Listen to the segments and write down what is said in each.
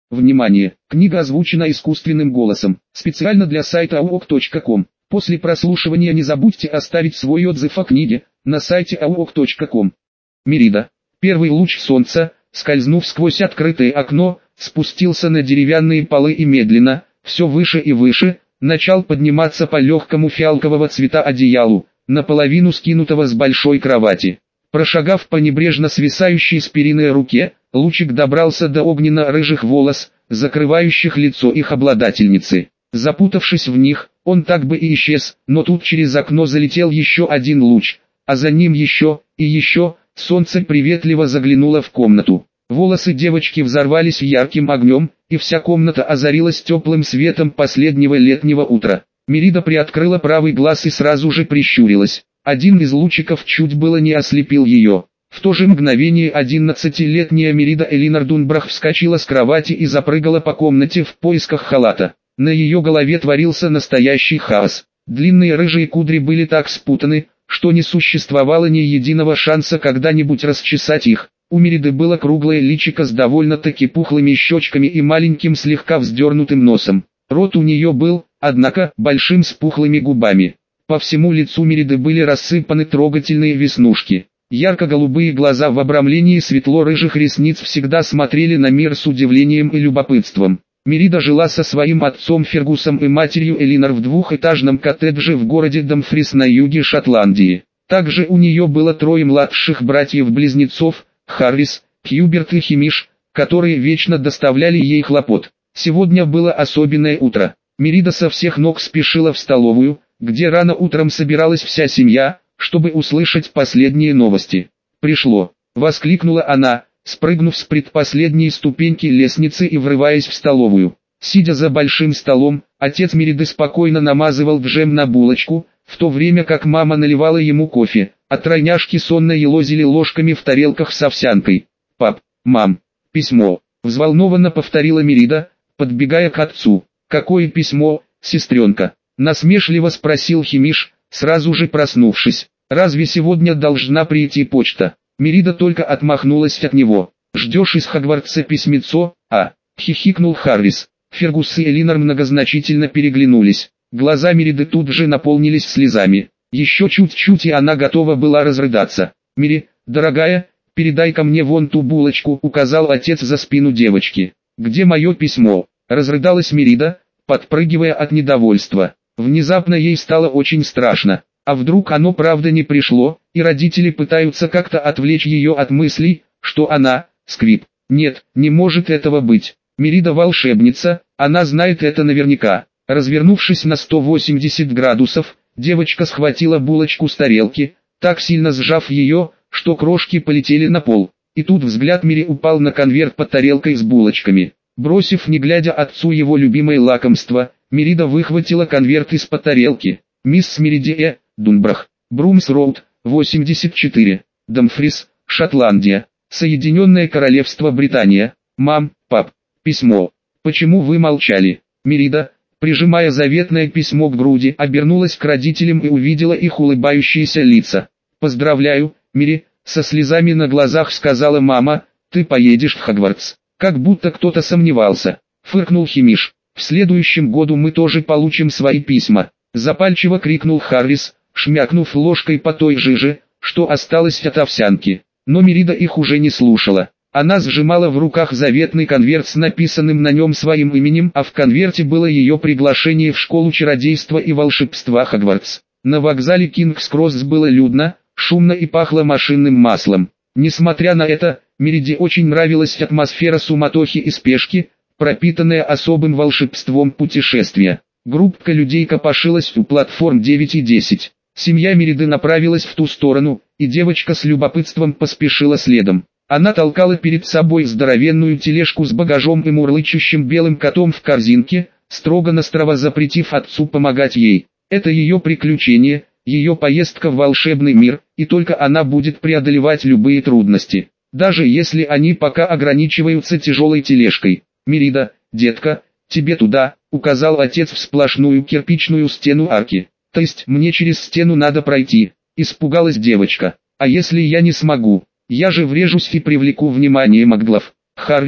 Внимание! Книга озвучена искусственным голосом, специально для сайта auk.com. После прослушивания не забудьте оставить свой отзыв о книге на сайте auk.com. Мерида. Первый луч солнца, скользнув сквозь открытое окно, спустился на деревянные полы и медленно, все выше и выше, начал подниматься по легкому фиалкового цвета одеялу, наполовину скинутого с большой кровати. Прошагав по небрежно свисающей с перины руке, лучик добрался до огненно-рыжих волос, закрывающих лицо их обладательницы. Запутавшись в них, он так бы и исчез, но тут через окно залетел еще один луч, а за ним еще, и еще. Солнце приветливо заглянуло в комнату. Волосы девочки взорвались ярким огнем, и вся комната озарилась теплым светом последнего летнего утра. Мерида приоткрыла правый глаз и сразу же прищурилась. Один из лучиков чуть было не ослепил ее. В то же мгновение 11-летняя Мерида Элинор Дунбрах вскочила с кровати и запрыгала по комнате в поисках халата. На ее голове творился настоящий хаос. Длинные рыжие кудри были так спутаны, что не существовало ни единого шанса когда-нибудь расчесать их. У Мериды было круглое личико с довольно-таки пухлыми щечками и маленьким слегка вздернутым носом. Рот у нее был, однако, большим с пухлыми губами. По всему лицу Мериды были рассыпаны трогательные веснушки. Ярко-голубые глаза в обрамлении светло-рыжих ресниц всегда смотрели на мир с удивлением и любопытством. Мерида жила со своим отцом Фергусом и матерью Элинор в двухэтажном коттедже в городе Дамфрис на юге Шотландии. Также у нее было трое младших братьев-близнецов, Харрис, Хьюберт и Химиш, которые вечно доставляли ей хлопот. Сегодня было особенное утро. Мерида со всех ног спешила в столовую, где рано утром собиралась вся семья, чтобы услышать последние новости. «Пришло!» — воскликнула она, спрыгнув с предпоследней ступеньки лестницы и врываясь в столовую. Сидя за большим столом, отец Мериды спокойно намазывал джем на булочку, в то время как мама наливала ему кофе, а тройняшки сонно елозили ложками в тарелках с овсянкой. «Пап, мам, письмо!» — взволнованно повторила Мерида, подбегая к отцу. «Какое письмо, сестренка?» — насмешливо спросил Химиш, сразу же проснувшись. «Разве сегодня должна прийти почта?» Мерида только отмахнулась от него. «Ждешь из Хогвартса письмецо, а?» — хихикнул Харрис. Фергус и Элинор многозначительно переглянулись. Глаза Мериды тут же наполнились слезами. Еще чуть-чуть и она готова была разрыдаться. «Мери, дорогая, передай-ка мне вон ту булочку», — указал отец за спину девочки. «Где мое письмо?» — разрыдалась Мерида, подпрыгивая от недовольства. Внезапно ей стало очень страшно. А вдруг оно правда не пришло, и родители пытаются как-то отвлечь ее от мыслей, что она, скрип. Нет, не может этого быть. Мерида волшебница, она знает это наверняка. Развернувшись на 180 градусов, девочка схватила булочку с тарелки, так сильно сжав ее, что крошки полетели на пол. И тут взгляд Мери упал на конверт под тарелкой с булочками. Бросив не глядя отцу его любимое лакомство, Мерида выхватила конверт из-под тарелки. «Мисс Мериди Дунбрах, Брумс-Роуд, 84, Дамфрис, Шотландия, Соединенное Королевство Британия. Мам, пап, письмо. Почему вы молчали?» Мерида, прижимая заветное письмо к груди, обернулась к родителям и увидела их улыбающиеся лица. «Поздравляю, Мери», — со слезами на глазах сказала мама, — «ты поедешь в Хогвартс». «Как будто кто-то сомневался», — фыркнул Химиш. «В следующем году мы тоже получим свои письма», — запальчиво крикнул Харрис, шмякнув ложкой по той жиже, что осталось от овсянки. Но Мерида их уже не слушала. Она сжимала в руках заветный конверт с написанным на нем своим именем, а в конверте было ее приглашение в школу чародейства и волшебства Хогвартс. На вокзале Кингс-Кросс было людно, шумно и пахло машинным маслом. Несмотря на это, Мериде очень нравилась атмосфера суматохи и спешки, пропитанная особым волшебством путешествия. Группка людей копошилась у платформ 9 и 10. Семья Мериды направилась в ту сторону, и девочка с любопытством поспешила следом. Она толкала перед собой здоровенную тележку с багажом и мурлычущим белым котом в корзинке, строго-настрого запретив отцу помогать ей. Это ее приключение, ее поездка в волшебный мир, и только она будет преодолевать любые трудности, даже если они пока ограничиваются тяжелой тележкой. «Мерида, детка, тебе туда», — указал отец в сплошную кирпичную стену арки. «То есть мне через стену надо пройти?» — испугалась девочка. «А если я не смогу? Я же врежусь и привлеку внимание маглов». Харрис,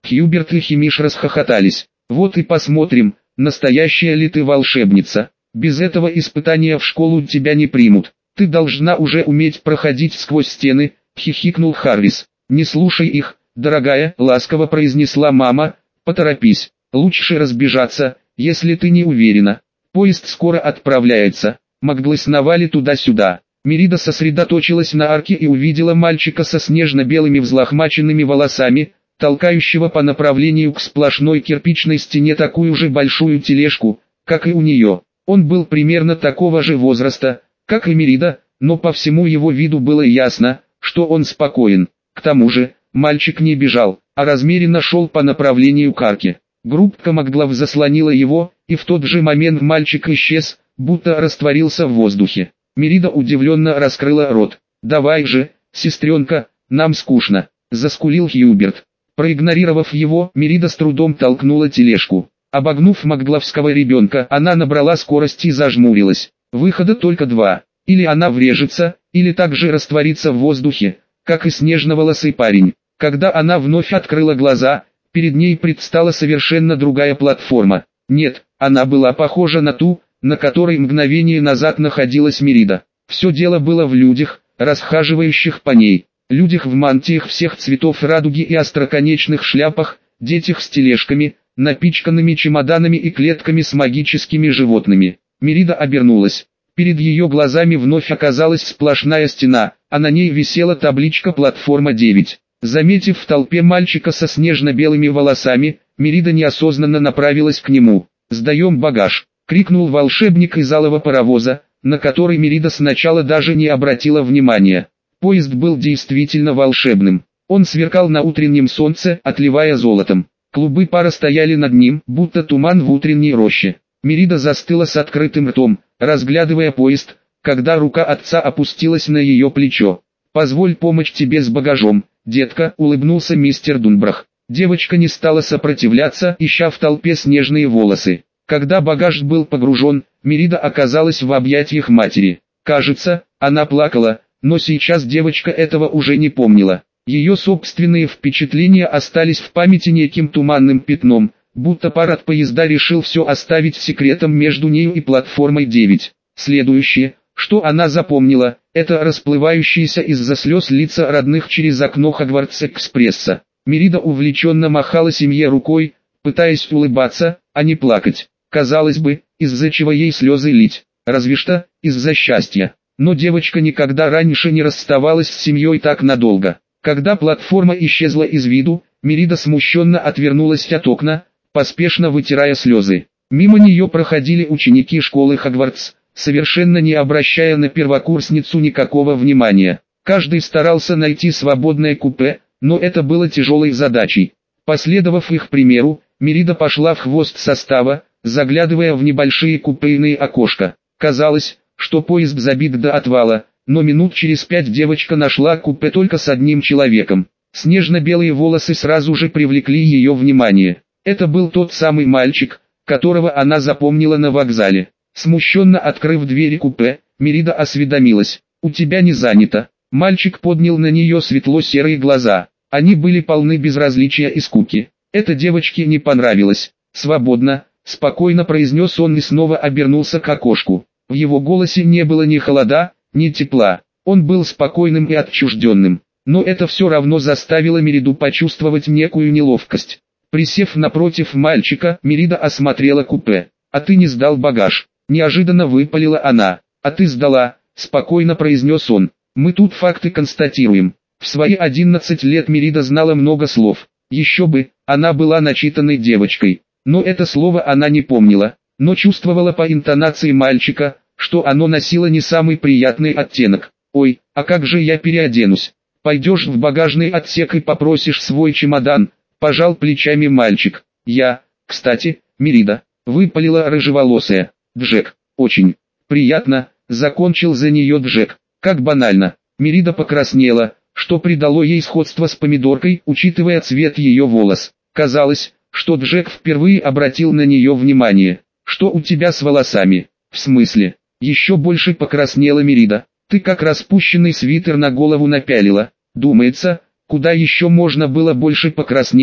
Хьюберт и Химиш расхохотались. Вот и посмотрим, настоящая ли ты волшебница. Без этого испытания в школу тебя не примут. Ты должна уже уметь проходить сквозь стены, хихикнул Харрис. Не слушай их, дорогая, ласково произнесла мама, поторопись. Лучше разбежаться, если ты не уверена. Поезд скоро отправляется. Маглы сновали туда-сюда. Мерида сосредоточилась на арке и увидела мальчика со снежно-белыми взлохмаченными волосами, толкающего по направлению к сплошной кирпичной стене такую же большую тележку, как и у нее. Он был примерно такого же возраста, как и Мерида, но по всему его виду было ясно, что он спокоен. К тому же, мальчик не бежал, а размеренно шел по направлению к арке. Группка Маглов заслонила его, и в тот же момент мальчик исчез, будто растворился в воздухе. Мерида удивленно раскрыла рот. «Давай же, сестренка, нам скучно», — заскулил Хьюберт. Проигнорировав его, Мерида с трудом толкнула тележку. Обогнув магловского ребенка, она набрала скорость и зажмурилась. Выхода только два. Или она врежется, или также растворится в воздухе, как и снежноволосый парень. Когда она вновь открыла глаза, перед ней предстала совершенно другая платформа. Нет, она была похожа на ту, на которой мгновение назад находилась Мерида. Все дело было в людях, расхаживающих по ней. Людях в мантиях всех цветов радуги и остроконечных шляпах, детях с тележками, напичканными чемоданами и клетками с магическими животными. Мерида обернулась. Перед ее глазами вновь оказалась сплошная стена, а на ней висела табличка «Платформа 9». Заметив в толпе мальчика со снежно-белыми волосами, Мерида неосознанно направилась к нему. «Сдаем багаж!» — крикнул волшебник из алого паровоза, на который Мерида сначала даже не обратила внимания. Поезд был действительно волшебным. Он сверкал на утреннем солнце, отливая золотом. Клубы пара стояли над ним, будто туман в утренней роще. Мерида застыла с открытым ртом, разглядывая поезд, когда рука отца опустилась на ее плечо. «Позволь помочь тебе с багажом, детка», — улыбнулся мистер Дунбрах. Девочка не стала сопротивляться, ища в толпе снежные волосы. Когда багаж был погружен, Мерида оказалась в объятиях матери. Кажется, она плакала, но сейчас девочка этого уже не помнила. Ее собственные впечатления остались в памяти неким туманным пятном, будто пар от поезда решил все оставить секретом между нею и платформой 9. Следующее, что она запомнила, это расплывающиеся из-за слез лица родных через окно Хогвартс-экспресса. Мерида увлеченно махала семье рукой, пытаясь улыбаться, а не плакать. Казалось бы, из-за чего ей слезы лить, разве что из-за счастья. Но девочка никогда раньше не расставалась с семьей так надолго. Когда платформа исчезла из виду, Мерида смущенно отвернулась от окна, поспешно вытирая слезы. Мимо нее проходили ученики школы Хогвартс, совершенно не обращая на первокурсницу никакого внимания. Каждый старался найти свободное купе, но это было тяжелой задачей. Последовав их примеру, Мерида пошла в хвост состава, заглядывая в небольшие купейные окошка. Казалось, что поезд забит до отвала, но минут через 5 девочка нашла купе только с одним человеком. Снежно-белые волосы сразу же привлекли ее внимание. Это был тот самый мальчик, которого она запомнила на вокзале. Смущенно открыв двери купе, Мерида осведомилась: «У тебя не занято?» Мальчик поднял на нее светло-серые глаза. Они были полны безразличия и скуки. Это девочке не понравилось. «Свободно», — спокойно произнес он и снова обернулся к окошку. В его голосе не было ни холода, ни тепла. Он был спокойным и отчужденным. Но это все равно заставило Мериду почувствовать некую неловкость. Присев напротив мальчика, Мерида осмотрела купе. «А ты не сдал багаж?» — неожиданно выпалила она. «А ты сдала», — спокойно произнес он. «Мы тут факты констатируем». В свои 11 лет Мерида знала много слов. Еще бы, она была начитанной девочкой. Но это слово она не помнила, но чувствовала по интонации мальчика, что оно носило не самый приятный оттенок. «Ой, а как же я переоденусь? Пойдешь в багажный отсек и попросишь свой чемодан», — пожал плечами мальчик. Кстати, Мерида», — выпалила рыжеволосая. «Джек, очень приятно», — закончил за нее Джек. Как банально. Мерида покраснела, что придало ей сходство с помидоркой, учитывая цвет ее волос. Казалось, что Джек впервые обратил на нее внимание. «Что у тебя с волосами?» «В смысле?» Еще больше покраснела Мерида. «Ты как распущенный свитер на голову напялила». Думается, куда еще можно было больше покраснеть,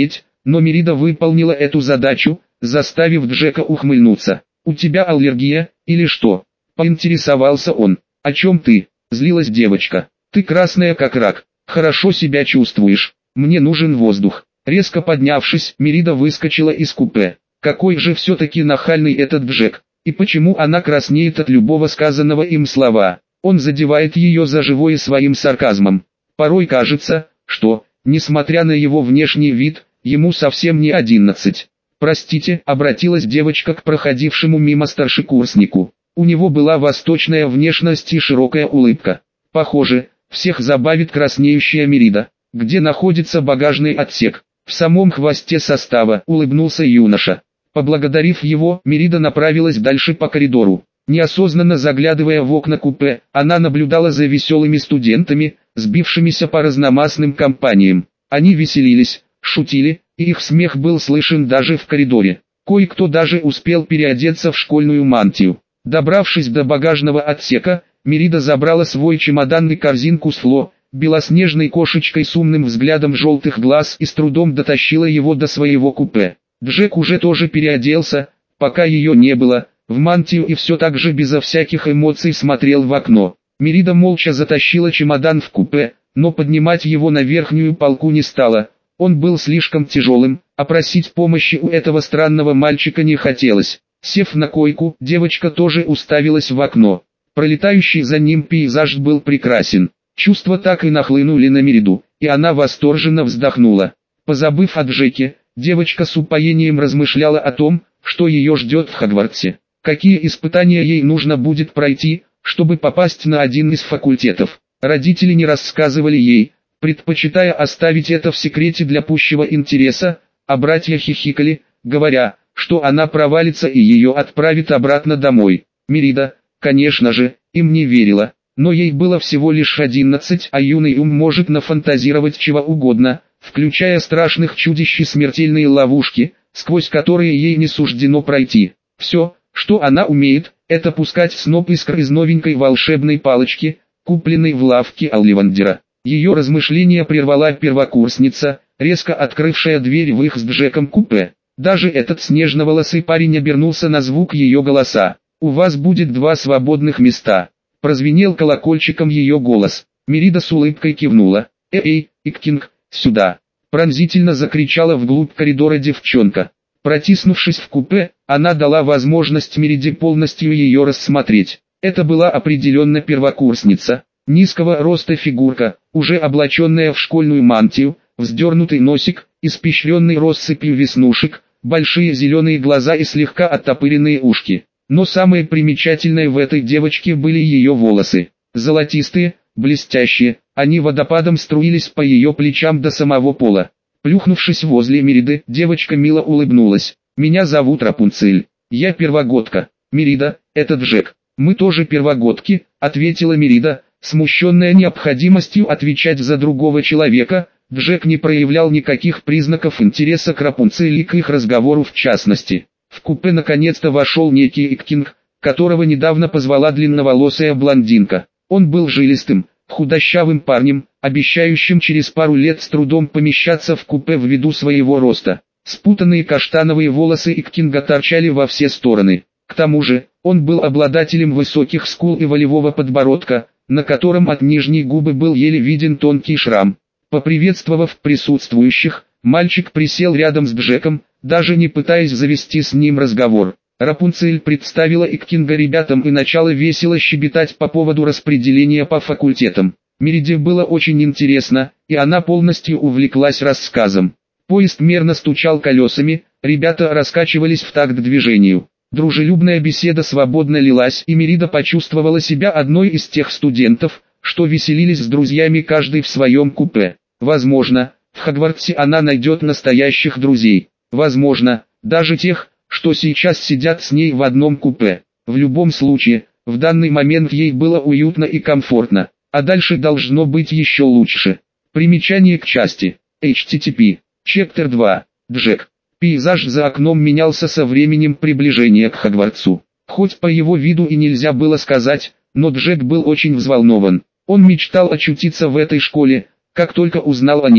но Мерида выполнила эту задачу, заставив Джека ухмыльнуться. «У тебя аллергия, или что?» — поинтересовался он. «О чем ты?» — злилась девочка. «Ты красная как рак. Хорошо себя чувствуешь. Мне нужен воздух». Резко поднявшись, Мерида выскочила из купе. Какой же все-таки нахальный этот Джек, и почему она краснеет от любого сказанного им слова. Он задевает ее за живое своим сарказмом. Порой кажется, что, несмотря на его внешний вид, ему совсем не 11. «Простите», — обратилась девочка к проходившему мимо старшекурснику. У него была восточная внешность и широкая улыбка. Похоже, всех забавит краснеющая Мерида. «Где находится багажный отсек?» «В самом хвосте состава», — улыбнулся юноша. Поблагодарив его, Мерида направилась дальше по коридору. Неосознанно заглядывая в окна купе, она наблюдала за веселыми студентами, сбившимися по разномастным компаниям. Они веселились, шутили, и их смех был слышен даже в коридоре. Кое-кто даже успел переодеться в школьную мантию. Добравшись до багажного отсека, Мерида забрала свой чемодан и корзинку с Фло, белоснежной кошечкой с умным взглядом желтых глаз, и с трудом дотащила его до своего купе. Джек уже тоже переоделся, пока ее не было, в мантию, и все так же безо всяких эмоций смотрел в окно. Мерида молча затащила чемодан в купе, но поднимать его на верхнюю полку не стала. Он был слишком тяжелым, а просить помощи у этого странного мальчика не хотелось. Сев на койку, девочка тоже уставилась в окно. Пролетающий за ним пейзаж был прекрасен. Чувства так и нахлынули на Мериду, и она восторженно вздохнула. Позабыв о Джеке, девочка с упоением размышляла о том, что ее ждет в Хогвартсе. Какие испытания ей нужно будет пройти, чтобы попасть на один из факультетов. Родители не рассказывали ей, предпочитая оставить это в секрете для пущего интереса, а братья хихикали, говоря, что она провалится и ее отправят обратно домой. Мерида, конечно же, им не верила, но ей было всего лишь 11, а юный ум может нафантазировать чего угодно, включая страшных чудищ и смертельные ловушки, сквозь которые ей не суждено пройти. Все, что она умеет, это пускать сноп искр из новенькой волшебной палочки, купленной в лавке Олливандера. Ее размышления прервала первокурсница, резко открывшая дверь в их с Джеком купе. Даже этот снежноволосый парень обернулся на звук ее голоса. «У вас будет 2 свободных места». Прозвенел колокольчиком ее голос. Мерида с улыбкой кивнула. «Эй, Иккинг, сюда!» Пронзительно закричала вглубь коридора девчонка. Протиснувшись в купе, она дала возможность Мериде полностью ее рассмотреть. Это была определенно первокурсница. Низкого роста фигурка, уже облаченная в школьную мантию, вздернутый носик, испещренный россыпью веснушек, большие зеленые глаза и слегка оттопыренные ушки. Но самое примечательное в этой девочке были ее волосы. Золотистые, блестящие, они водопадом струились по ее плечам до самого пола. Плюхнувшись возле Мериды, девочка мило улыбнулась. «Меня зовут Рапунцель. Я первогодка. Мерида, это Джек. Мы тоже первогодки», — ответила Мерида, смущенная необходимостью отвечать за другого человека. Джек не проявлял никаких признаков интереса к Рапунцель и к их разговору в частности. В купе наконец-то вошел некий Иккинг, которого недавно позвала длинноволосая блондинка. Он был жилистым, худощавым парнем, обещающим через пару лет с трудом помещаться в купе ввиду своего роста. Спутанные каштановые волосы Иккинга торчали во все стороны. К тому же, он был обладателем высоких скул и волевого подбородка, на котором от нижней губы был еле виден тонкий шрам. Поприветствовав присутствующих, мальчик присел рядом с Джеком, даже не пытаясь завести с ним разговор. Рапунцель представила Иккинга ребятам и начала весело щебетать по поводу распределения по факультетам. Мериде было очень интересно, и она полностью увлеклась рассказом. Поезд мерно стучал колесами, ребята раскачивались в такт движению. Дружелюбная беседа свободно лилась, и Мерида почувствовала себя одной из тех студентов, что веселились с друзьями каждый в своем купе. Возможно, в Хогвартсе она найдет настоящих друзей. Возможно, даже тех, что сейчас сидят с ней в одном купе. В любом случае, в данный момент ей было уютно и комфортно, а дальше должно быть еще лучше. Примечание к части. HTTP. Chapter 2. Джек. Пейзаж за окном менялся со временем приближения к Хогвартсу. Хоть по его виду и нельзя было сказать, но Джек был очень взволнован. Он мечтал очутиться в этой школе, как только узнал о ней.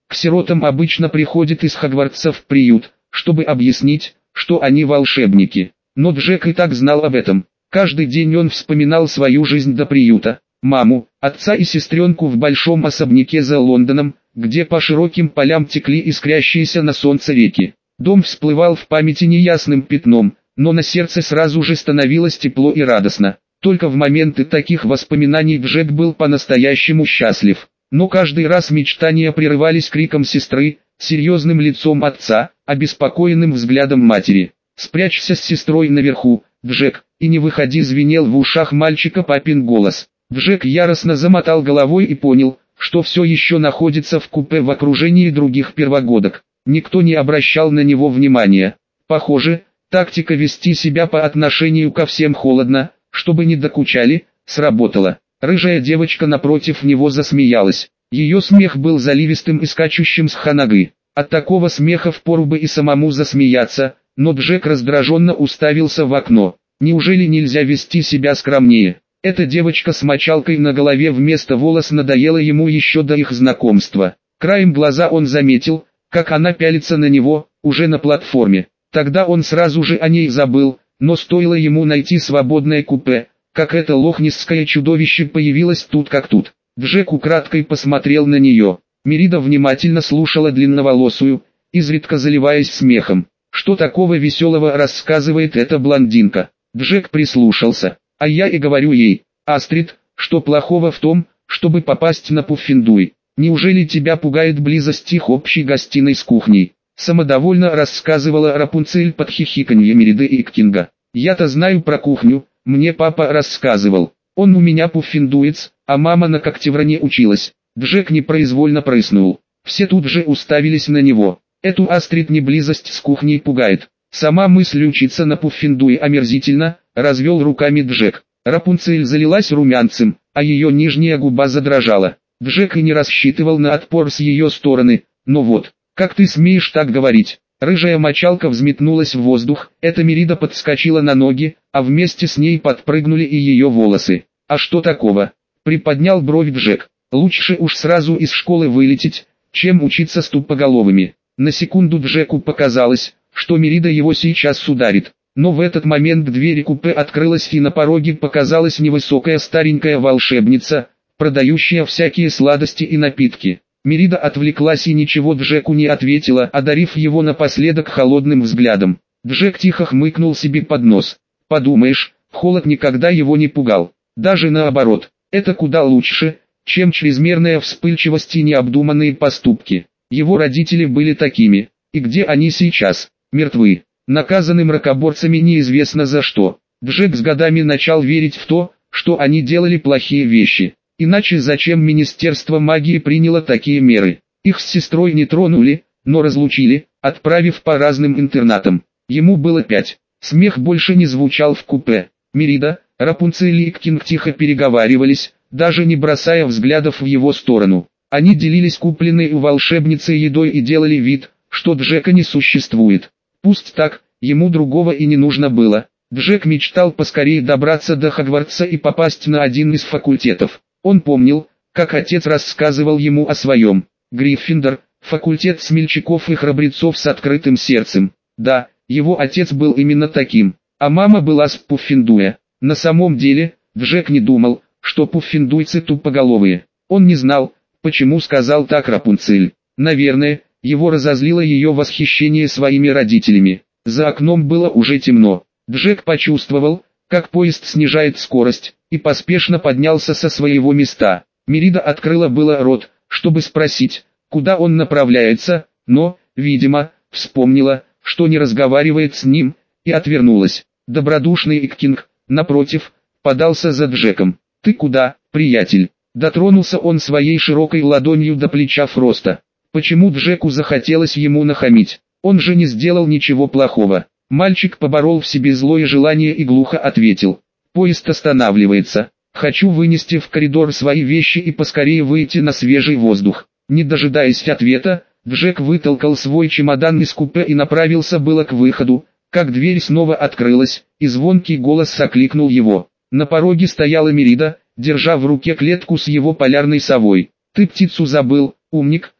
К сиротам обычно приходят из Хогвартса в приют, чтобы объяснить, что они волшебники. Но Джек и так знал об этом. Каждый день он вспоминал свою жизнь до приюта, маму, отца и сестренку в большом особняке за Лондоном, где по широким полям текли искрящиеся на солнце реки. Дом всплывал в памяти неясным пятном, но на сердце сразу же становилось тепло и радостно. Только в моменты таких воспоминаний Джек был по-настоящему счастлив. Но каждый раз мечтания прерывались криком сестры, серьезным лицом отца, обеспокоенным взглядом матери. «Спрячься с сестрой наверху, Джек, и не выходи!» — звенел в ушах мальчика папин голос. Джек яростно замотал головой и понял, что все еще находится в купе в окружении других первогодок. Никто не обращал на него внимания. Похоже, тактика вести себя по отношению ко всем холодно, чтобы не докучали, сработала. Рыжая девочка напротив него засмеялась. Ее смех был заливистым и скачущим с ханагы. От такого смеха впору бы и самому засмеяться, но Джек раздраженно уставился в окно. Неужели нельзя вести себя скромнее? Эта девочка с мочалкой на голове вместо волос надоела ему еще до их знакомства. Краем глаза он заметил, как она пялится на него, уже на платформе. Тогда он сразу же о ней забыл, но стоило ему найти свободное купе, как это лохнесское чудовище появилось тут как тут. Джек украдкой посмотрел на нее. Мерида внимательно слушала длинноволосую, изредка заливаясь смехом. Что такого веселого рассказывает эта блондинка? Джек прислушался. А я и говорю ей: «Астрид, что плохого в том, чтобы попасть на Пуффендуй? Неужели тебя пугает близость их общей гостиной с кухней?» Самодовольно рассказывала Рапунцель под хихиканье Мериды и Иккинга. «Я-то знаю про кухню, мне папа рассказывал. Он у меня пуффендуец, а мама на Когтевране училась». Джек непроизвольно прыснул. Все тут же уставились на него. Эту Астрид не близость с кухней пугает. Сама мысль учиться на Пуффендуе омерзительно, развел руками Джек. Рапунцель залилась румянцем, а ее нижняя губа задрожала. Джек и не рассчитывал на отпор с ее стороны, но вот, как ты смеешь так говорить? Рыжая мочалка взметнулась в воздух, эта Мерида подскочила на ноги, а вместе с ней подпрыгнули и ее волосы. А что такого? Приподнял бровь Джек. Лучше уж сразу из школы вылететь, чем учиться с тупоголовыми. На секунду Джеку показалось, что Мерида его сейчас ударит. Но в этот момент двери купе открылась и на пороге показалась невысокая старенькая волшебница, продающая всякие сладости и напитки. Мерида отвлеклась и ничего Джеку не ответила, одарив его напоследок холодным взглядом. Джек тихо хмыкнул себе под нос. Подумаешь, холод никогда его не пугал. Даже наоборот, это куда лучше, чем чрезмерная вспыльчивость и необдуманные поступки. Его родители были такими, и где они сейчас? Мертвы, наказаны мракоборцами неизвестно за что. Джек с годами начал верить в то, что они делали плохие вещи. Иначе зачем Министерство магии приняло такие меры? Их с сестрой не тронули, но разлучили, отправив по разным интернатам. Ему было 5. Смех больше не звучал в купе. Мерида, Рапунцель и Иккинг тихо переговаривались, даже не бросая взглядов в его сторону. Они делились купленной у волшебницы едой и делали вид, что Джека не существует. Пусть так, ему другого и не нужно было. Джек мечтал поскорее добраться до Хогвартса и попасть на один из факультетов. Он помнил, как отец рассказывал ему о своем. Гриффиндор, факультет смельчаков и храбрецов с открытым сердцем. Да, его отец был именно таким, а мама была с Пуффендуя. На самом деле, Джек не думал, что пуффендуйцы тупоголовые. Он не знал, почему сказал так Рапунцель. Наверное, его разозлило ее восхищение своими родителями. За окном было уже темно. Джек почувствовал, как поезд снижает скорость, и поспешно поднялся со своего места. Мерида открыла было рот, чтобы спросить, куда он направляется, но, видимо, вспомнила, что не разговаривает с ним, и отвернулась. Добродушный Иккинг, напротив, подался за Джеком. «Ты куда, приятель?» Дотронулся он своей широкой ладонью до плеча Фроста. Почему Джеку захотелось ему нахамить? Он же не сделал ничего плохого. Мальчик поборол в себе злое желание и глухо ответил: «Поезд останавливается. Хочу вынести в коридор свои вещи и поскорее выйти на свежий воздух». Не дожидаясь ответа, Джек вытолкал свой чемодан из купе и направился было к выходу, как дверь снова открылась, и звонкий голос окликнул его. На пороге стояла Мерида, держа в руке клетку с его полярной совой. «Ты птицу забыл, умник»,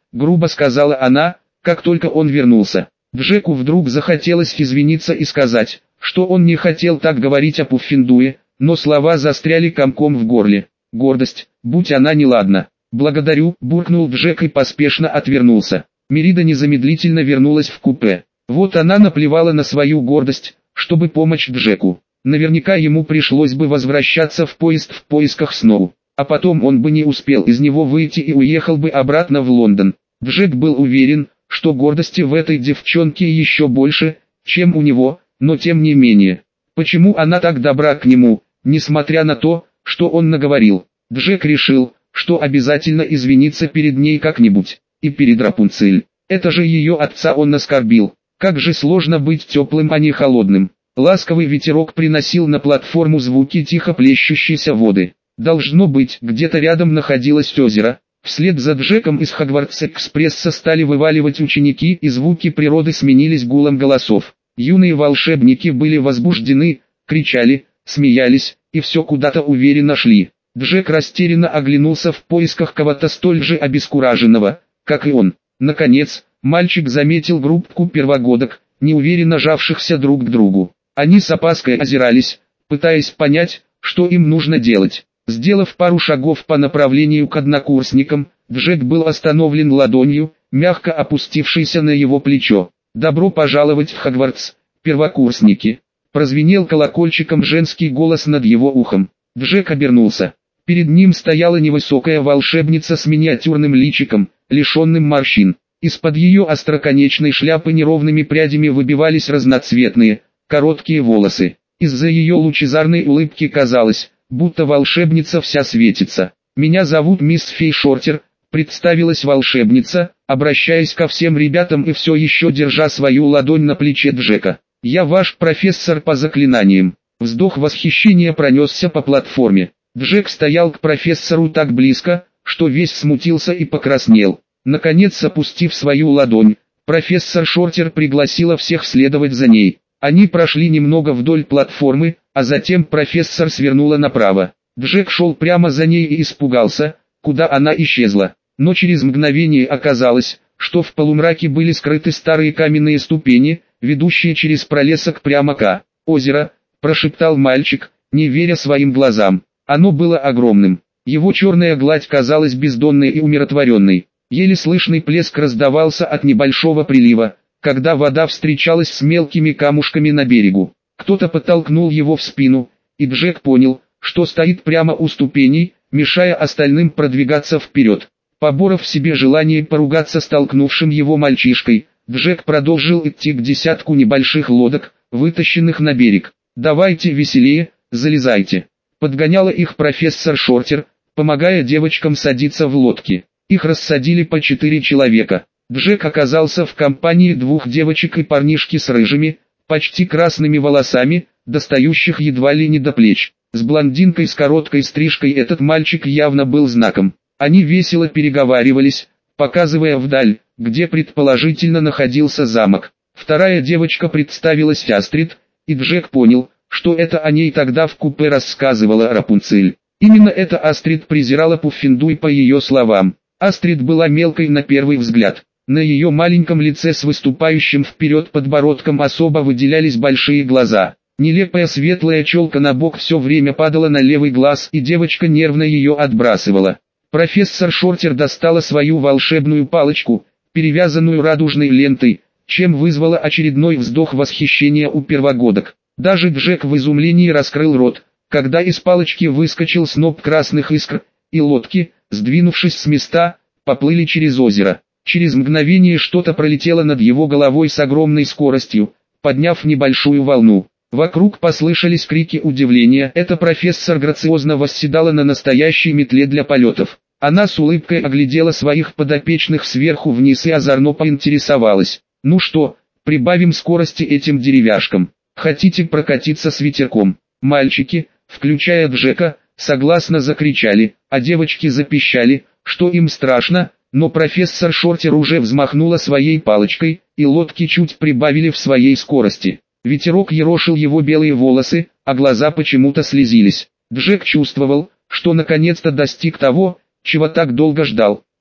грубо сказала она, как только он вернулся. Джеку вдруг захотелось извиниться и сказать, что он не хотел так говорить о Пуффендуе, но слова застряли комком в горле. Гордость, будь она неладна. «Благодарю», буркнул Джек и поспешно отвернулся. Мерида незамедлительно вернулась в купе. Вот она наплевала на свою гордость, чтобы помочь Джеку. Наверняка ему пришлось бы возвращаться в поезд в поисках Сноу, а потом он бы не успел из него выйти и уехал бы обратно в Лондон. Джек был уверен, что гордости в этой девчонке еще больше, чем у него, но тем не менее. Почему она так добра к нему, несмотря на то, что он наговорил? Джек решил, что обязательно извинится перед ней как-нибудь, и перед Рапунцель. Это же ее отца он оскорбил. Как же сложно быть теплым, а не холодным. Ласковый ветерок приносил на платформу звуки тихо плещущейся воды. Должно быть, где-то рядом находилось озеро. Вслед за Джеком из Хогвартс-экспресса стали вываливать ученики, и звуки природы сменились гулом голосов. Юные волшебники были возбуждены, кричали, смеялись, и все куда-то уверенно шли. Джек растерянно оглянулся в поисках кого-то столь же обескураженного, как и он. Наконец, мальчик заметил группку первогодок, неуверенно жавшихся друг к другу. Они с опаской озирались, пытаясь понять, что им нужно делать. Сделав пару шагов по направлению к однокурсникам, Джек был остановлен ладонью, мягко опустившейся на его плечо. «Добро пожаловать в Хогвартс, первокурсники!» Прозвенел колокольчиком женский голос над его ухом. Джек обернулся. Перед ним стояла невысокая волшебница с миниатюрным личиком, лишенным морщин. Из-под ее остроконечной шляпы неровными прядями выбивались разноцветные, короткие волосы. Из-за ее лучезарной улыбки казалось, будто волшебница вся светится. «Меня зовут мисс Фейшортер», — представилась волшебница, обращаясь ко всем ребятам и все еще держа свою ладонь на плече Джека. «Я ваш профессор по заклинаниям». Вздох восхищения пронесся по платформе. Джек стоял к профессору так близко, что весь смутился и покраснел. Наконец, опустив свою ладонь, профессор Шортер пригласила всех следовать за ней. Они прошли немного вдоль платформы, а затем профессор свернула направо. Джек шел прямо за ней и испугался, куда она исчезла. Но через мгновение оказалось, что в полумраке были скрыты старые каменные ступени, ведущие через пролесок прямо к озеру, прошептал мальчик, не веря своим глазам. Оно было огромным. Его черная гладь казалась бездонной и умиротворенной. Еле слышный плеск раздавался от небольшого прилива, когда вода встречалась с мелкими камушками на берегу. Кто-то подтолкнул его в спину, и Джек понял, что стоит прямо у ступеней, мешая остальным продвигаться вперед. Поборов в себе желание поругаться столкнувшим его мальчишкой, Джек продолжил идти к десятку небольших лодок, вытащенных на берег. «Давайте веселее, залезайте!» Подгоняла их профессор Шортер, помогая девочкам садиться в лодки. Их рассадили по 4 человека. Джек оказался в компании 2 девочек и парнишки с рыжими, почти красными волосами, достающих едва ли не до плеч. С блондинкой с короткой стрижкой этот мальчик явно был знаком. Они весело переговаривались, показывая вдаль, где предположительно находился замок. Вторая девочка представилась Астрид, и Джек понял, что это о ней тогда в купе рассказывала Рапунцель. Именно эта Астрид презирала Пуффендуй по ее словам. Астрид была мелкой на первый взгляд. На ее маленьком лице с выступающим вперед подбородком особо выделялись большие глаза. Нелепая светлая челка на бок все время падала на левый глаз, и девочка нервно ее отбрасывала. Профессор Шортер достала свою волшебную палочку, перевязанную радужной лентой, чем вызвала очередной вздох восхищения у первогодок. Даже Джек в изумлении раскрыл рот, когда из палочки выскочил сноп красных искр, и лодки, сдвинувшись с места, поплыли через озеро. Через мгновение что-то пролетело над его головой с огромной скоростью, подняв небольшую волну. Вокруг послышались крики удивления. Эта профессор грациозно восседала на настоящей метле для полетов. Она с улыбкой оглядела своих подопечных сверху вниз и озорно поинтересовалась: «Ну что, прибавим скорости этим деревяшкам? Хотите прокатиться с ветерком?» Мальчики, включая Джека, согласно закричали, а девочки запищали, что им страшно, но профессор Шортер уже взмахнула своей палочкой, и лодки чуть прибавили в своей скорости. Ветерок ерошил его белые волосы, а глаза почему-то слезились. Джек чувствовал, что наконец-то достиг того, чего так долго ждал.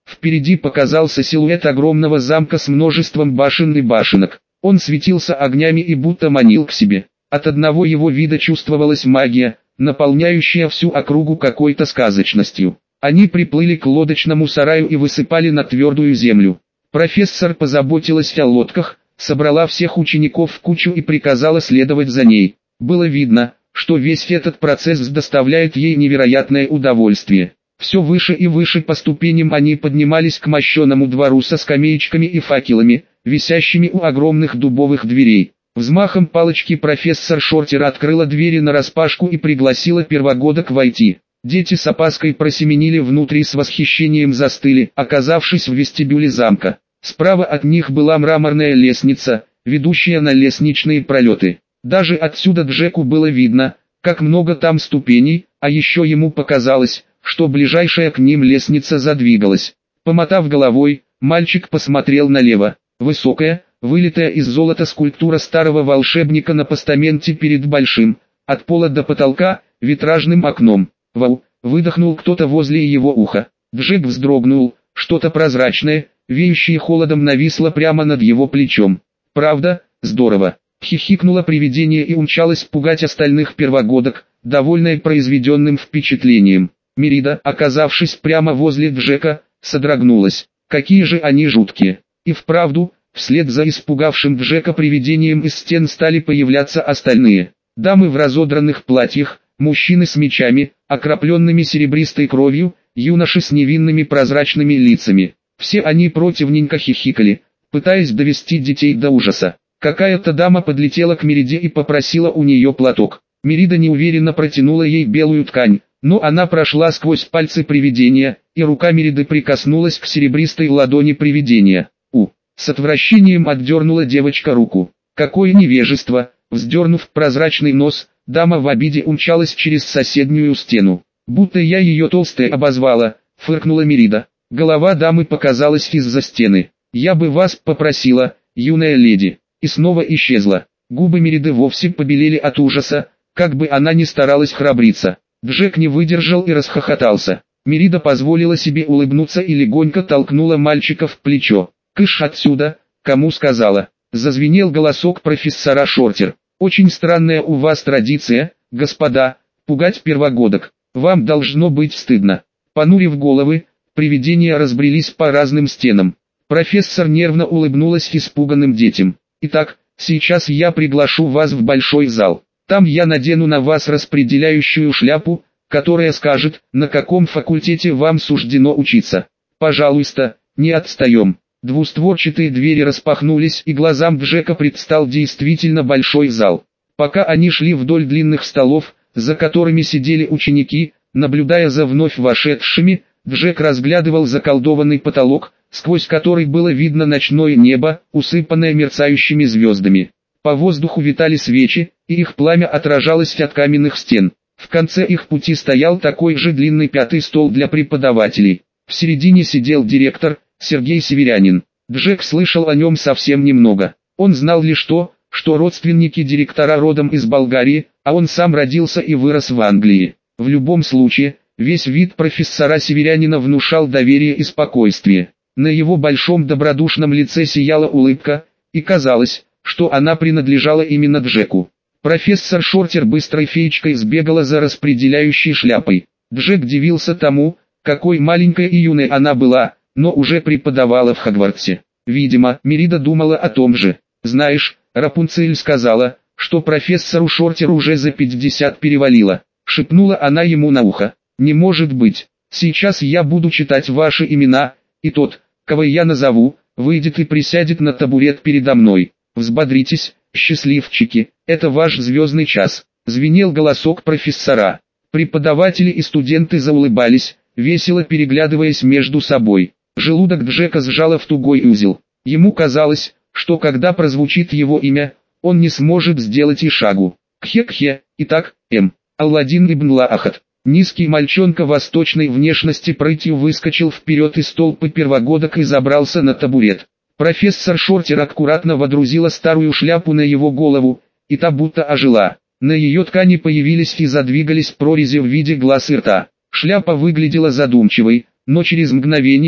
Впереди показался силуэт огромного замка с множеством башен и башенок. Он светился огнями и будто манил к себе. От одного его вида чувствовалась магия, наполняющая всю округу какой-то сказочностью. Они приплыли к лодочному сараю и высыпали на твердую землю. Профессор позаботилась о лодках, собрала всех учеников в кучу и приказала следовать за ней. Было видно, что весь этот процесс доставляет ей невероятное удовольствие. Все выше и выше по ступеням они поднимались к мощеному двору со скамеечками и факелами, висящими у огромных дубовых дверей. Взмахом палочки профессор Шортер открыла двери нараспашку и пригласила первогодок войти. Дети с опаской просеменили внутрь и с восхищением застыли, оказавшись в вестибюле замка. Справа от них была мраморная лестница, ведущая на лестничные пролеты. Даже отсюда Джеку было видно, как много там ступеней, а еще ему показалось, что ближайшая к ним лестница задвигалась. Помотав головой, мальчик посмотрел налево. Высокая, вылитая из золота скульптура старого волшебника на постаменте перед большим, от пола до потолка, витражным окном. «Вау!» — выдохнул кто-то возле его уха. Джек вздрогнул, что-то прозрачное, веющее холодом нависло прямо над его плечом. «Правда, здорово!» — хихикнуло привидение и умчалось пугать остальных первогодок, довольное произведенным впечатлением. Мерида, оказавшись прямо возле Джека, содрогнулась. Какие же они жуткие! И вправду, вслед за испугавшим Джека привидением из стен стали появляться остальные. Дамы в разодранных платьях, мужчины с мечами, окропленными серебристой кровью, юноши с невинными прозрачными лицами. Все они противненько хихикали, пытаясь довести детей до ужаса. Какая-то дама подлетела к Мериде и попросила у нее платок. Мерида неуверенно протянула ей белую ткань, но она прошла сквозь пальцы привидения, и рука Мериды прикоснулась к серебристой ладони привидения. С отвращением отдернула девочка руку. Какое невежество! Вздернув прозрачный нос, дама в обиде умчалась через соседнюю стену. Будто я ее толстой обозвала, фыркнула Мерида. Голова дамы показалась из-за стены. Я бы вас попросила, юная леди. И снова исчезла. Губы Мериды вовсе побелели от ужаса, как бы она ни старалась храбриться. Джек не выдержал и расхохотался. Мерида позволила себе улыбнуться и легонько толкнула мальчика в плечо. «Кыш отсюда, кому сказала?» Зазвенел голосок профессора Шортер. «Очень странная у вас традиция, господа, пугать первогодок. Вам должно быть стыдно». Понурив головы, привидения разбрелись по разным стенам. Профессор нервно улыбнулась испуганным детям. «Итак, сейчас я приглашу вас в большой зал. Там я надену на вас распределяющую шляпу, которая скажет, на каком факультете вам суждено учиться. Пожалуйста, не отстаем». Двустворчатые двери распахнулись, и глазам Джека предстал действительно большой зал. Пока они шли вдоль длинных столов, за которыми сидели ученики, наблюдая за вновь вошедшими, Джек разглядывал заколдованный потолок, сквозь который было видно ночное небо, усыпанное мерцающими звездами. По воздуху витали свечи, и их пламя отражалось от каменных стен. В конце их пути стоял такой же длинный пятый стол для преподавателей. В середине сидел директор, Сергей Северянин. Джек слышал о нем совсем немного. Он знал лишь то, что родственники директора родом из Болгарии, а он сам родился и вырос в Англии. В любом случае, весь вид профессора Северянина внушал доверие и спокойствие. На его большом добродушном лице сияла улыбка, и казалось, что она принадлежала именно Джеку. Профессор Шортер быстрой феечкой сбегала за распределяющей шляпой. Джек дивился тому, какой маленькой и юной она была, но уже преподавала в Хогвартсе. Видимо, Мерида думала о том же. «Знаешь, Рапунцель сказала, что профессору Шортеру уже за 50 перевалило», — шепнула она ему на ухо. «Не может быть. Сейчас я буду читать ваши имена, и тот, кого я назову, выйдет и присядет на табурет передо мной. Взбодритесь, счастливчики, это ваш звездный час», — звенел голосок профессора. Преподаватели и студенты заулыбались, весело переглядываясь между собой. Желудок Джека сжало в тугой узел. Ему казалось, что когда прозвучит его имя, он не сможет сделать и шагу. Кхе-кхе, итак, Аладдин ибн Лаахат. Низкий мальчонка восточной внешности прытью выскочил вперед из толпы первогодок и забрался на табурет. Профессор Шортер аккуратно водрузила старую шляпу на его голову, и та будто ожила. На ее ткани появились и задвигались прорези в виде глаз и рта. Шляпа выглядела задумчивой, но через мгновение,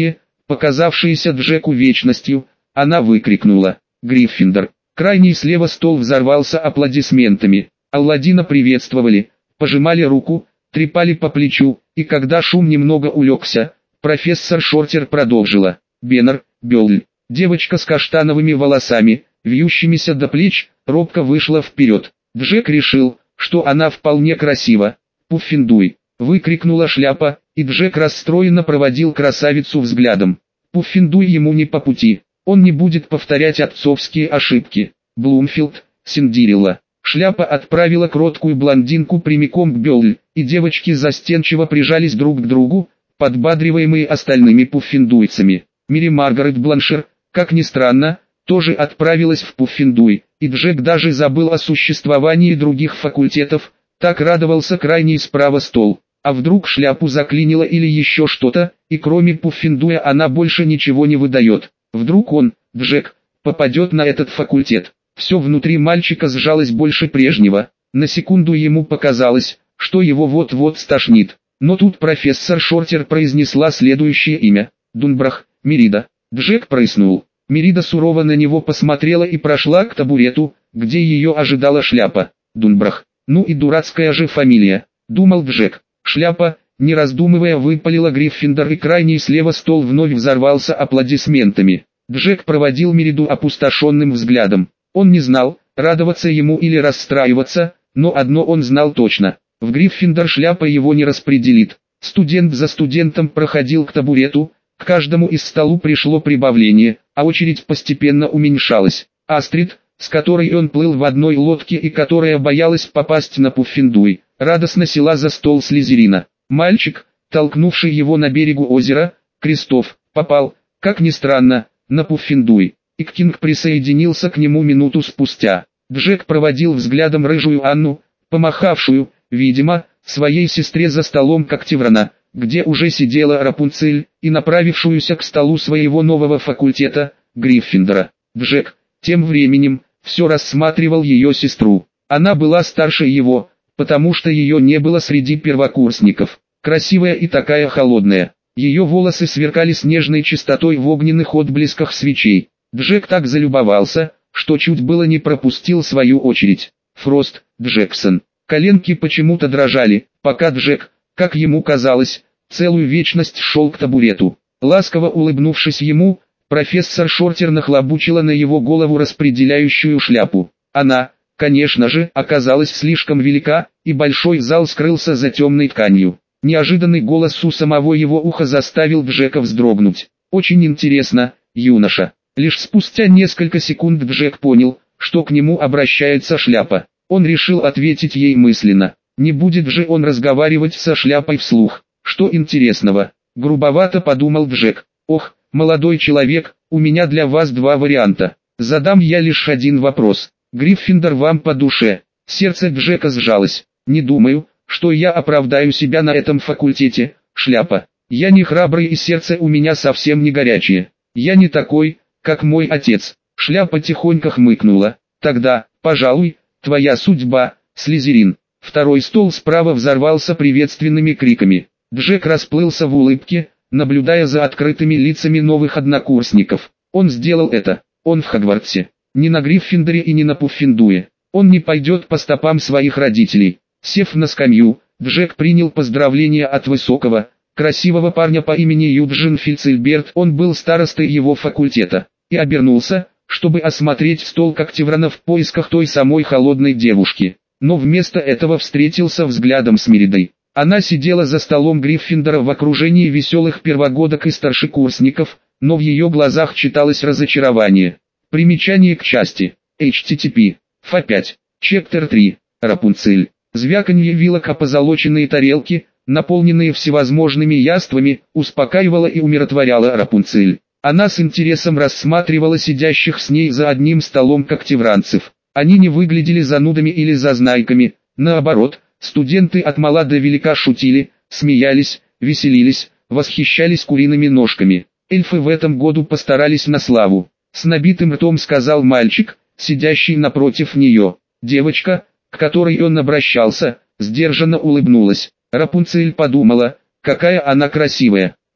показавшееся Джеку вечностью, она выкрикнула: «Гриффиндор!». Крайний слева стол взорвался аплодисментами. Алладина приветствовали, пожимали руку, трепали по плечу, и когда шум немного улегся, профессор Шортер продолжила: «Беннер, Бёрль». Девочка с каштановыми волосами, вьющимися до плеч, робко вышла вперед. Джек решил, что она вполне красива. «Пуффендуй!» — выкрикнула Шляпа, и Джек расстроенно проводил красавицу взглядом. Пуффендуй ему не по пути, он не будет повторять отцовские ошибки. Блумфилд, Синдерелла. Шляпа отправила кроткую блондинку прямиком к Бёрль, и девочки застенчиво прижались друг к другу, подбадриваемые остальными пуффендуйцами. Мэри Маргарет Бланшер, как ни странно, тоже отправилась в Пуффендуй, и Джек даже забыл о существовании других факультетов, так радовался крайний справа стол. А вдруг Шляпу заклинило или еще что-то, и кроме Пуффендуя она больше ничего не выдает. Вдруг он, Джек, попадет на этот факультет. Все внутри мальчика сжалось больше прежнего. На секунду ему показалось, что его вот-вот стошнит. Но тут профессор Шортер произнесла следующее имя: Дунбрах, Мерида. Джек прыснул. Мерида сурово на него посмотрела и прошла к табурету, где ее ожидала Шляпа. Дунбрах, ну и дурацкая же фамилия, думал Джек. Шляпа, не раздумывая, выпалила Гриффиндор, и крайний слева стол вновь взорвался аплодисментами. Джек проводил Мериду опустошенным взглядом. Он не знал, радоваться ему или расстраиваться, но одно он знал точно: в Гриффиндор Шляпа его не распределит. Студент за студентом проходил к табурету, к каждому из столу пришло прибавление, а очередь постепенно уменьшалась. Астрид, с которой он плыл в одной лодке и которая боялась попасть на Пуффендуй, радостно села за стол Слизерина. Мальчик, толкнувший его на берегу озера, Кристоф, попал, как ни странно, на Пуффендуй, и Кинг присоединился к нему минуту спустя. Джек проводил взглядом рыжую Анну, помахавшую, видимо, своей сестре за столом Когтеврана, где уже сидела Рапунцель, и направившуюся к столу своего нового факультета, Гриффиндора. Джек, тем временем, все рассматривал ее сестру. Она была старше его, потому что ее не было среди первокурсников. Красивая и такая холодная. Ее волосы сверкали снежной чистотой в огненных отблесках свечей. Джек так залюбовался, что чуть было не пропустил свою очередь. Фрост, Джексон. Коленки почему-то дрожали, пока Джек, как ему казалось, целую вечность шел к табурету. Ласково улыбнувшись ему, профессор Шортер нахлобучила на его голову распределяющую шляпу. Она, конечно же, оказалась слишком велика, и большой зал скрылся за темной тканью. Неожиданный голос у самого его уха заставил Джека вздрогнуть. «Очень интересно, юноша». Лишь спустя несколько секунд Джек понял, что к нему обращается Шляпа. Он решил ответить ей мысленно. Не будет же он разговаривать со Шляпой вслух. Что интересного? Грубовато подумал Джек. Ох, молодой человек, у меня для вас два варианта. Задам я лишь один вопрос. Гриффиндор вам по душе? Сердце Джека сжалось. Не думаю, что я оправдаю себя на этом факультете, Шляпа. Я не храбрый, и сердце у меня совсем не горячее. Я не такой, как мой отец. Шляпа тихонько хмыкнула. Тогда, пожалуй, твоя судьба, Слизерин. Второй стол справа взорвался приветственными криками. Джек расплылся в улыбке, наблюдая за открытыми лицами новых однокурсников. Он сделал это. Он в Хогвартсе. Не на Гриффиндоре и не на Пуффендуе. Он не пойдет по стопам своих родителей. Сев на скамью, Джек принял поздравления от высокого, красивого парня по имени Юджин Фицильберт. Он был старостой его факультета. И обернулся, чтобы осмотреть стол Когтеврана в поисках той самой холодной девушки. Но вместо этого встретился взглядом с Меридой. Она сидела за столом Гриффиндора в окружении веселых первогодок и старшекурсников, но в ее глазах читалось разочарование. Примечание к части. HTTP. F5. Chapter 3. Рапунцель. Звяканье вилок о позолоченные тарелки, наполненные всевозможными яствами, успокаивало и умиротворяло Рапунцель. Она с интересом рассматривала сидящих с ней за одним столом когтевранцев. Они не выглядели занудами или зазнайками, наоборот, студенты от мала до велика шутили, смеялись, веселились, восхищались куриными ножками. Эльфы в этом году постарались на славу. С набитым ртом сказал мальчик, сидящий напротив нее. Девочка, к которой он обращался, сдержанно улыбнулась. Рапунцель подумала, какая она красивая.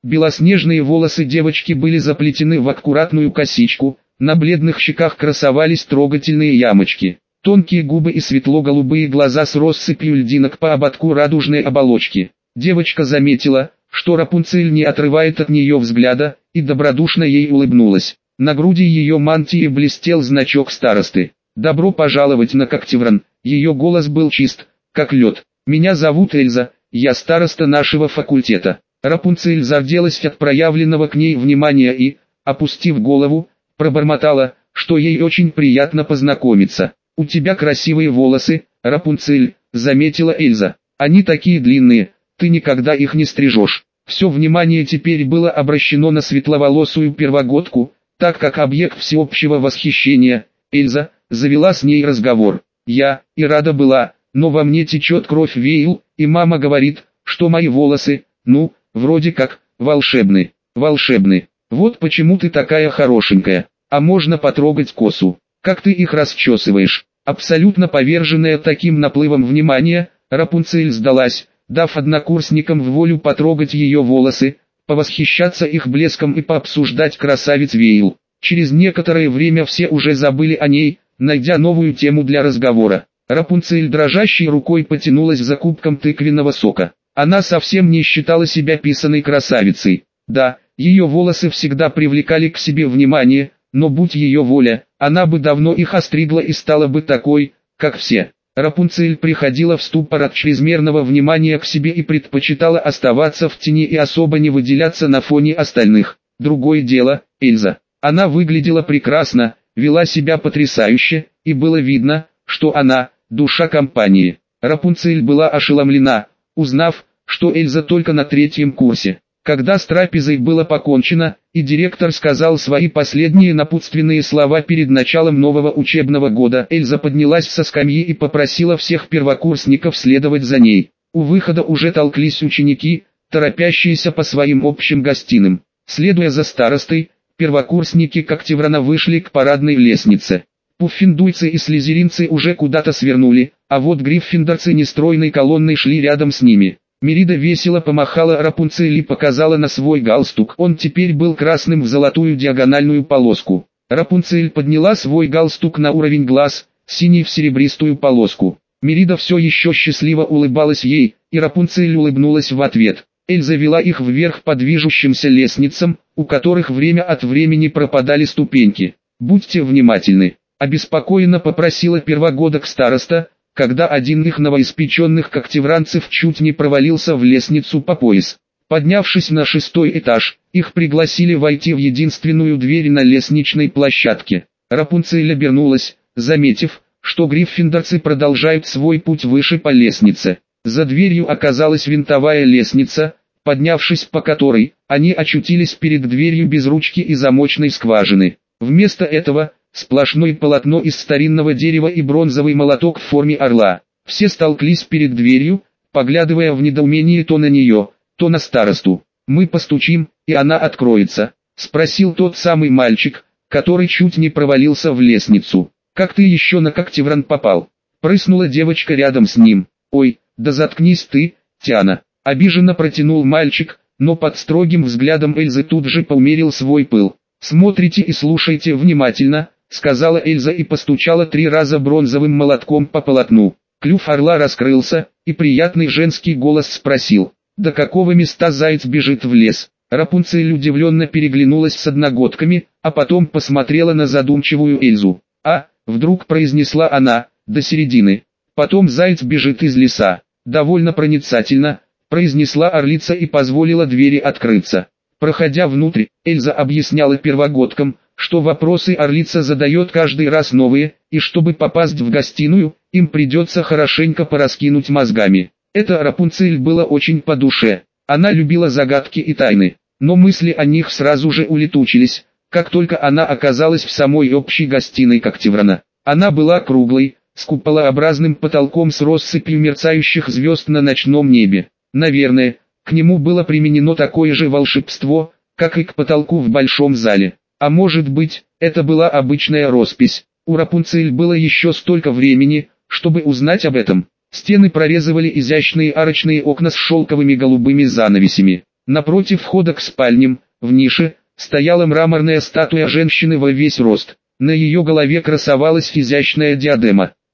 Белоснежные волосы девочки были заплетены в аккуратную косичку, на бледных щеках красовались трогательные ямочки. Тонкие губы и светло-голубые глаза с россыпью льдинок по ободку радужной оболочки. Девочка заметила, что Рапунцель не отрывает от нее взгляда, и добродушно ей улыбнулась. На груди ее мантии блестел значок старосты. «Добро пожаловать на Когтевран», ее голос был чист, как лед. «Меня зовут Эльза, я староста нашего факультета». Рапунцель зарделась от проявленного к ней внимания и, опустив голову, пробормотала, что ей очень приятно познакомиться. «У тебя красивые волосы, Рапунцель», — заметила Эльза. «Они такие длинные, ты никогда их не стрижешь». Все внимание теперь было обращено на светловолосую первогодку, так как объект всеобщего восхищения, Эльза, завела с ней разговор. «Я и рада была, но во мне течет кровь Вейл, и мама говорит, что мои волосы, ну, вроде как, волшебны. Волшебны. Вот почему ты такая хорошенькая. А можно потрогать косу? Как ты их расчесываешь?» Абсолютно поверженная таким наплывом внимания, Рапунцель сдалась, дав однокурсникам в волю потрогать ее волосы, повосхищаться их блеском и пообсуждать красавиц Вейл. Через некоторое время все уже забыли о ней, найдя новую тему для разговора. Рапунцель дрожащей рукой потянулась за кубком тыквенного сока. Она совсем не считала себя писаной красавицей. Да, ее волосы всегда привлекали к себе внимание, но будь ее воля, она бы давно их остригла и стала бы такой, как все. Рапунцель приходила в ступор от чрезмерного внимания к себе и предпочитала оставаться в тени и особо не выделяться на фоне остальных. Другое дело, Эльза. Она выглядела прекрасно, вела себя потрясающе, и было видно, что она – душа компании. Рапунцель была ошеломлена, узнав, что Эльза только на 3-м курсе. Когда с трапезой было покончено, и директор сказал свои последние напутственные слова перед началом нового учебного года, Эльза поднялась со скамьи и попросила всех первокурсников следовать за ней. У выхода уже толклись ученики, торопящиеся по своим общим гостиным. Следуя за старостой, первокурсники Когтеврана вышли к парадной лестнице. Пуффиндуйцы и слизеринцы уже куда-то свернули, а вот гриффиндорцы нестройной колонной шли рядом с ними. Мирида весело помахала Рапунцель и показала на свой галстук. Он теперь был красным в золотую диагональную полоску. Рапунцель подняла свой галстук на уровень глаз, синий в серебристую полоску. Мирида все еще счастливо улыбалась ей, и Рапунцель улыбнулась в ответ. Эльза вела их вверх по движущимся лестницам, у которых время от времени пропадали ступеньки. «Будьте внимательны», — обеспокоенно попросила первогодок староста, когда один из новоиспеченных когтевранцев чуть не провалился в лестницу по пояс. Поднявшись на 6-й этаж, их пригласили войти в единственную дверь на лестничной площадке. Рапунцель обернулась, заметив, что гриффиндорцы продолжают свой путь выше по лестнице. За дверью оказалась винтовая лестница, поднявшись по которой, они очутились перед дверью без ручки и замочной скважины. Вместо этого – сплошное полотно из старинного дерева и бронзовый молоток в форме орла. Все столклись перед дверью, поглядывая в недоумении то на нее, то на старосту. «Мы постучим, и она откроется?» – спросил тот самый мальчик, который чуть не провалился в лестницу. «Как ты еще на Когтевран попал?» – прыснула девочка рядом с ним. «Ой, да заткнись ты, Тиана!» – обиженно протянул мальчик, но под строгим взглядом Эльзы тут же поумерил свой пыл. «Смотрите и слушайте внимательно», — сказала Эльза и постучала 3 раза бронзовым молотком по полотну. Клюв орла раскрылся, и приятный женский голос спросил: «До какого места заяц бежит в лес?» Рапунцель удивленно переглянулась с одногодками, а потом посмотрела на задумчивую Эльзу. Вдруг произнесла она, «до середины. Потом заяц бежит из леса». «Довольно проницательно», — произнесла орлица и позволила двери открыться. Проходя внутрь, Эльза объясняла первогодкам, что вопросы орлица задает каждый раз новые, и чтобы попасть в гостиную, им придется хорошенько пораскинуть мозгами. Это Рапунцель было очень по душе. Она любила загадки и тайны, но мысли о них сразу же улетучились, как только она оказалась в самой общей гостиной Когтеврана. Она была круглой, с куполообразным потолком с россыпью мерцающих звезд на ночном небе. Наверное, к нему было применено такое же волшебство, как и к потолку в большом зале. А может быть, это была обычная роспись. У Рапунцель было еще столько времени, чтобы узнать об этом. Стены прорезывали изящные арочные окна с шелковыми голубыми занавесями. Напротив входа к спальням, в нише, стояла мраморная статуя женщины во весь рост. На ее голове красовалась изящная диадема.